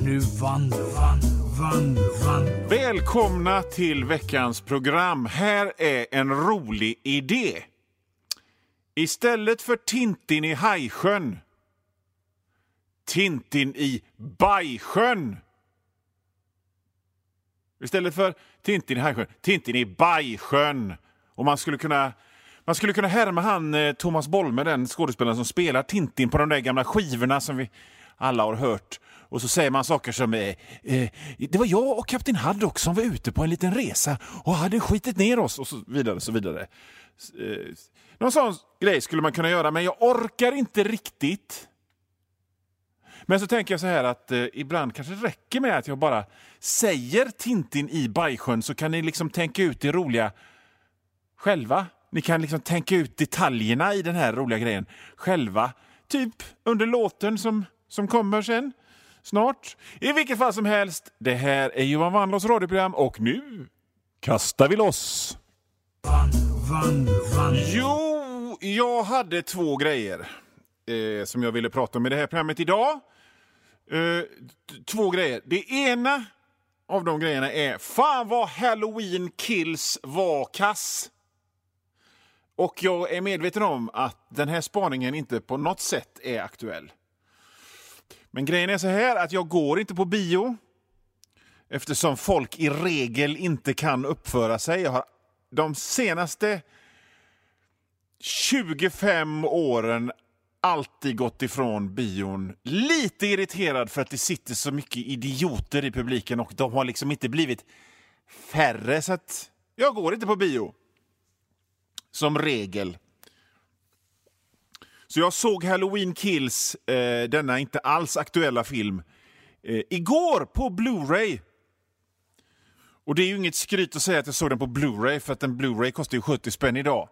nu vann. Välkomna till veckans program. Här är en rolig idé. Istället för Tintin i Hajsjön, Tintin i Bajsjön. Istället för Tintin i Hajsjön, Tintin i Bajsjön. Och man skulle kunna härma han Thomas Bolme, den skådespelaren som spelar Tintin på de där gamla skivorna som vi alla har hört. Och så säger man saker som det var jag och Kapten Haddock som var ute på en liten resa och hade skitit ner oss och så vidare, så vidare. Någon sån grej skulle man kunna göra, men jag orkar inte riktigt. Men så tänker jag så här att ibland kanske det räcker med att jag bara säger Tintin i Bajsjön, så kan ni liksom tänka ut det roliga själva. Ni kan liksom tänka ut detaljerna i den här roliga grejen själva. Typ under låten som kommer sen. Snart. I vilket fall som helst, det här är Johan Wandlås radioprogram och nu kastar vi loss. Jo, jag hade två grejer som jag ville prata om i det här programmet idag. Två grejer. Det ena av de grejerna är fan vad Halloween Kills var kass. Och jag är medveten om att den här spaningen inte på något sätt är aktuell. Men grejen är så här att jag går inte på bio eftersom folk i regel inte kan uppföra sig. Jag har de senaste 25 åren alltid gått ifrån bion. Lite irriterad för att det sitter så mycket idioter i publiken och de har liksom inte blivit färre, så att jag går inte på bio. Som regel. Så jag såg Halloween Kills, denna inte alls aktuella film, igår på Blu-ray. Och det är ju inget skryt att säga att jag såg den på Blu-ray, för att en Blu-ray kostar ju 70 spänn idag.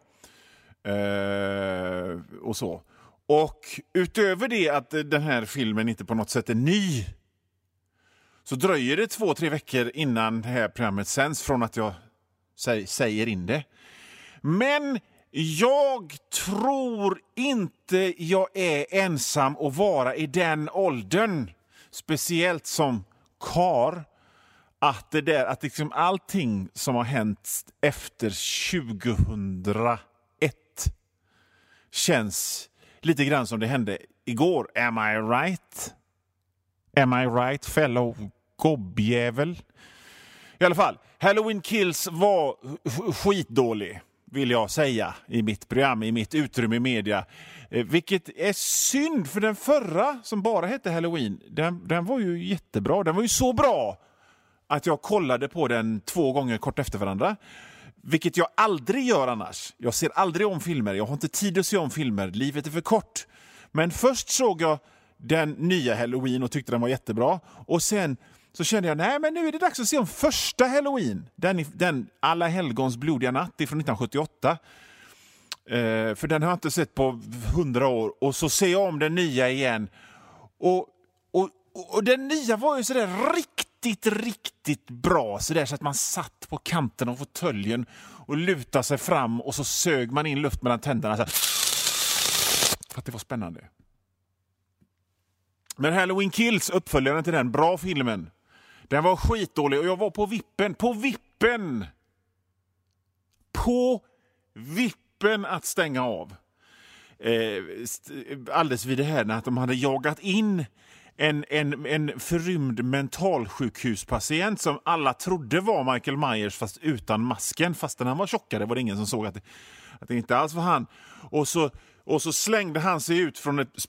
Och så. Och utöver det att den här filmen inte på något sätt är ny, så dröjer det 2-3 veckor innan det här programmet sänds från att jag säger in det. Men jag tror inte jag är ensam att vara i den åldern, speciellt som kar, att det där, att liksom allting som har hänt efter 2001 känns lite grann som det hände igår. Am I right? Am I right, fellow gobbjävel? I alla fall, Halloween Kills var skitdålig, vill jag säga, i mitt program, i mitt utrymme i media. Vilket är synd, för den förra som bara hette Halloween, den var ju jättebra. Den var ju så bra att jag kollade på den 2 gånger kort efter varandra. Vilket jag aldrig gör annars. Jag ser aldrig om filmer. Jag har inte tid att se om filmer. Livet är för kort. Men först såg jag den nya Halloween och tyckte den var jättebra. Och sen så kände jag, nej men nu är det dags att se om första Halloween. Den Alla helgons blodiga natt från 1978. För den har jag inte sett på 100 år. Och så ser jag om den nya igen. Och den nya var ju sådär riktigt bra. Så att man satt på kanten av fåtöljen och lutade sig fram. Och så sög man in luft mellan tänderna. Så här, för att det var spännande. Men Halloween Kills, uppföljaren till den bra filmen, den var skitdålig och jag var på vippen att stänga av. Alldeles vid det här när de hade jagat in en förrymd mentalsjukhuspatient som alla trodde var Michael Myers fast utan masken. Fast han var tjockare var det ingen som såg att det inte alls var han. Och så slängde han sig ut från ett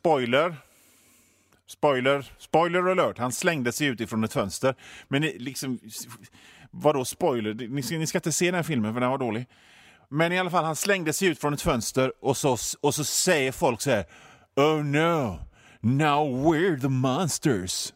Spoiler alert. Han slängde sig ut ifrån ett fönster. Men liksom, vadå spoiler? Ni ska inte se den här filmen för den var dålig. Men i alla fall, han slängde sig ut från ett fönster och så säger folk så här: oh no, now we're the monsters.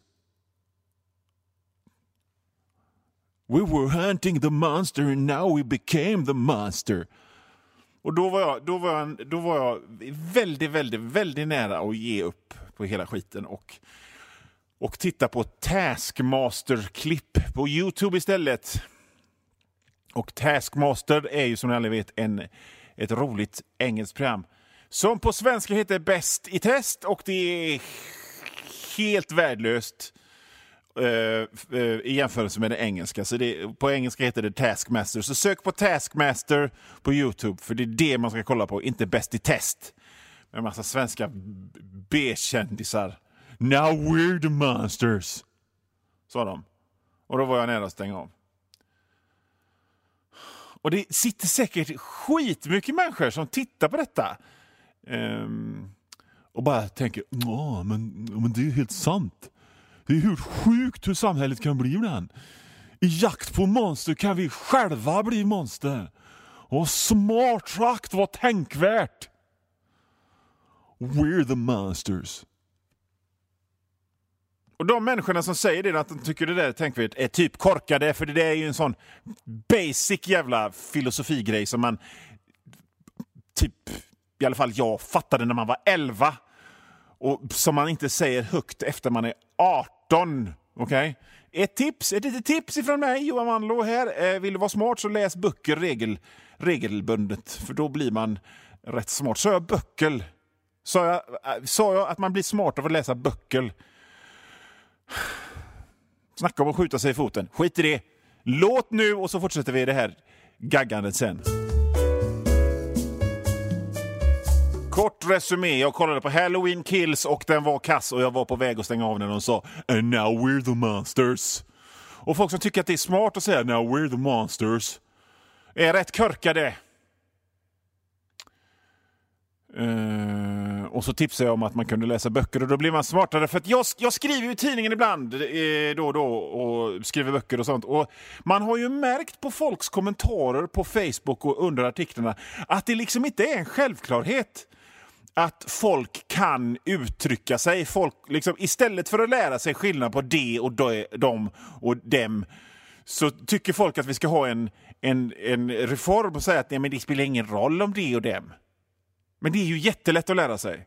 We were hunting the monster and now we became the monster. Och då var jag väldigt nära att ge upp på hela skiten och titta på Taskmaster-klipp på YouTube istället. Och Taskmaster är ju som ni alla vet ett roligt engelskt program som på svenska heter Bäst i test, och det är helt värdelöst i jämförelse med det engelska. Så på engelska heter det Taskmaster. Så sök på Taskmaster på YouTube, för det är det man ska kolla på, inte Bäst i test. Med en massa svenska B-kändisar. Now we're the monsters, sa de. Och då var jag nära att stänga av. Och det sitter säkert skitmycket människor som tittar på detta. Och bara tänker, men det är ju helt sant. Det är helt sjukt hur samhället kan bli ibland. I jakt på monster kan vi själva bli monster. Och smart sagt, vad tänkvärt. We're the monsters. Och de människorna som säger det, att de tycker det där är tänkvärt, är typ korkade. För det där är ju en sån basic jävla filosofigrej som man typ, i alla fall jag fattade när man var 11. Och som man inte säger högt efter man är 18. Okej? Ett litet tips ifrån mig, Johan Manlo här. Vill du vara smart så läs böcker regelbundet. För då blir man rätt smart. Så jag böcker. Sa jag att man blir smart av att läsa böcker? Snacka om att skjuta sig i foten. Skit i det. Låt nu, och så fortsätter vi det här gaggandet sen. Kort resumé. Jag kollade på Halloween Kills och den var kass och jag var på väg att stänga av när de sa And now we're the monsters. Och folk som tycker att det är smart att säga Now we're the monsters är rätt körkade. Och så tipsade jag om att man kunde läsa böcker och då blir man smartare, för att jag skriver ju i tidningen ibland då och då och skriver böcker och sånt, och man har ju märkt på folks kommentarer på Facebook och under artiklarna att det liksom inte är en självklarhet att folk kan uttrycka sig. Folk liksom, istället för att lära sig skillnad på det och dem och dem, så tycker folk att vi ska ha en reform och säga att nej, men det spelar ingen roll om det och dem. Men det är ju jättelätt att lära sig.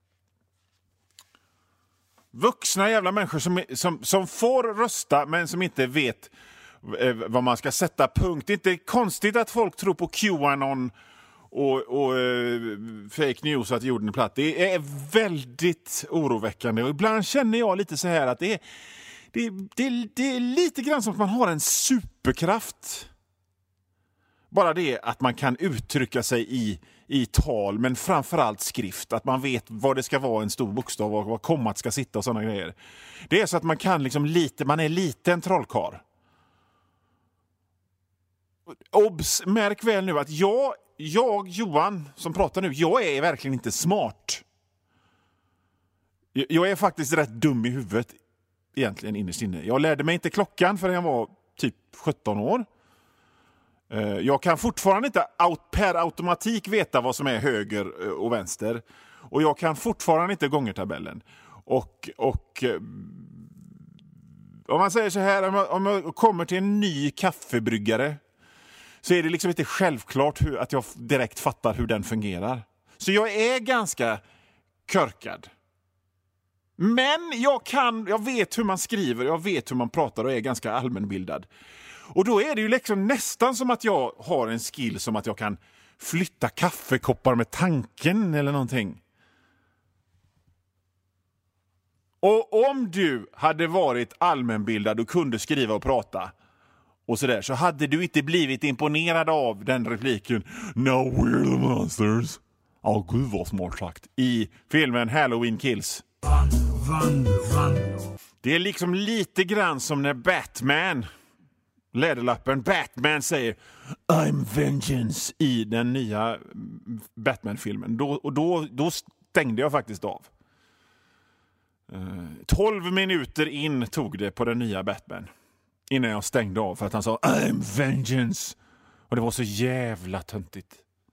Vuxna jävla människor som får rösta men som inte vet vad man ska sätta punkt. Det är inte konstigt att folk tror på QAnon och fake news att jorden är platt. Det är väldigt oroväckande. Och ibland känner jag lite så här att det är lite grann som att man har en superkraft. Bara det att man kan uttrycka sig i tal, men framförallt skrift. Att man vet vad det ska vara, en stor bokstav, och vad kommat ska sitta och sådana grejer. Det är så att man kan liksom man är liten trollkarl. Obs, märk väl nu att jag Johan, som pratar nu, jag är verkligen inte smart. Jag är faktiskt rätt dum i huvudet egentligen innerst inne. Jag lärde mig inte klockan förrän jag var typ 17 år. Jag kan fortfarande inte per automatik veta vad som är höger och vänster. Och jag kan fortfarande inte gångertabellen. Och om man säger så här, om jag kommer till en ny kaffebryggare, så är det liksom inte självklart att jag direkt fattar hur den fungerar. Så jag är ganska körkad. Men jag vet hur man skriver, jag vet hur man pratar och är ganska allmänbildad. Och då är det ju liksom nästan som att jag har en skill som att jag kan flytta kaffekoppar med tanken eller någonting. Och om du hade varit allmänbildad och kunde skriva och prata och sådär, så hade du inte blivit imponerad av den repliken Now we're the monsters. Gud vad smart sagt. I filmen Halloween Kills. Det är liksom lite grann som när Läderlappen Batman säger I'm vengeance i den nya Batman-filmen. Då stängde jag faktiskt av. 12 minuter in tog det på den nya Batman innan jag stängde av, för att han sa I'm vengeance. Och det var så jävla töntigt.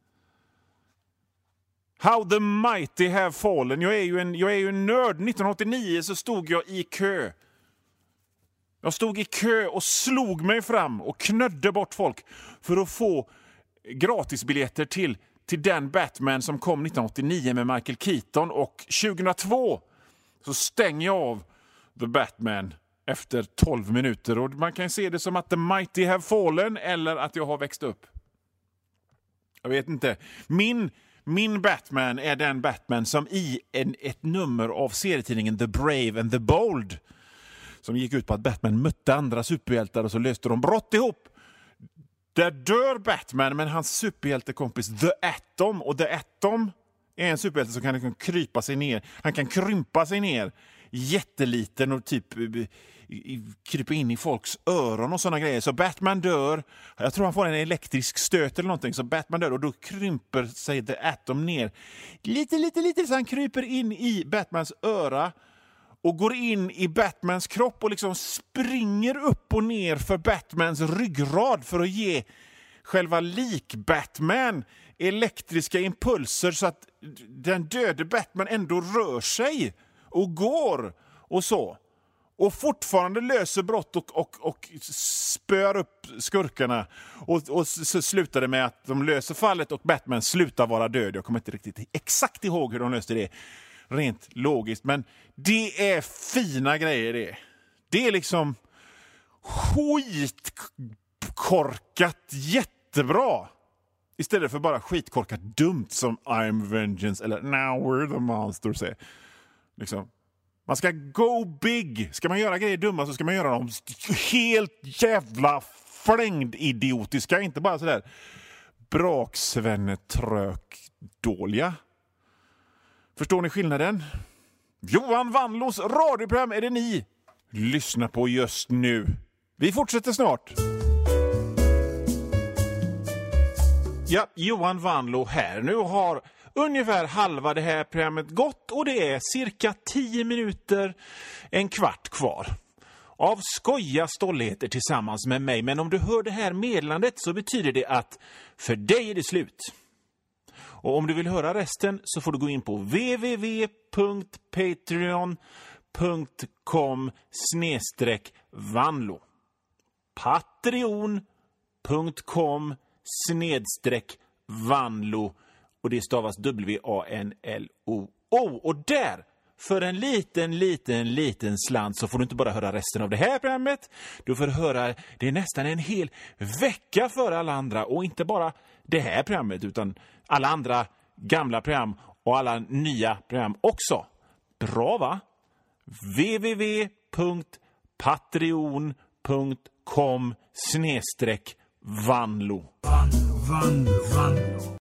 How the mighty have fallen. Jag är ju en nörd. 1989 så stod jag i kö. Jag stod i kö och slog mig fram och knödde bort folk för att få gratisbiljetter till den Batman som kom 1989 med Michael Keaton. Och 2002 så stänger jag av The Batman efter 12 minuter. Och man kan se det som att the mighty have fallen eller att jag har växt upp. Jag vet inte. Min Batman är den Batman som i ett nummer av serietidningen The Brave and the Bold som gick ut på att Batman mötte andra superhjältar och så löste de brott ihop. Där dör Batman, men hans superhjältekompis The Atom, och The Atom är en superhjälte som kan liksom krypa sig ner. Han kan krympa sig ner jätteliten och typ krypa in i folks öron och såna grejer. Så Batman dör. Jag tror han får en elektrisk stöt eller någonting. Så Batman dör och då krymper sig The Atom ner. Lite så han kryper in i Batmans öra och går in i Batmans kropp och liksom springer upp och ner för Batmans ryggrad för att ge själva lik-Batman elektriska impulser så att den döde Batman ändå rör sig och går och så. Och fortfarande löser brott och spör upp skurkarna. Och så slutar det med att de löser fallet och Batman slutar vara död. Jag kommer inte riktigt exakt ihåg hur de löste det rent logiskt. Men det är fina grejer det. Det är liksom skitkorkat jättebra. Istället för bara skitkorkat dumt som I'm Vengeance eller Now We're the Monsters är. Liksom. Man ska go big. Ska man göra grejer dumma så ska man göra dem helt jävla flängd-idiotiska. Inte bara sådär braksvennetrök-dåliga. Förstår ni skillnaden? Johan Wanlås radioprogram är det ni lyssnar på just nu. Vi fortsätter snart. Ja, Johan Wanlå här. Nu har ungefär halva det här programmet gått och det är cirka 10 minuter, en kvart kvar. Av skoja stolligheter tillsammans med mig. Men om du hör det här meddelandet så betyder det att för dig är det slut. Och om du vill höra resten så får du gå in på www.patreon.com/Wanlå. patreon.com/Wanlå. Och det stavas WANLO. Och där, för en liten slant så får du inte bara höra resten av det här programmet. Du får höra det nästan en hel vecka för alla andra. Och inte bara det här programmet utan alla andra gamla program och alla nya program också. Bra va? www.patreon.com/Wanlå.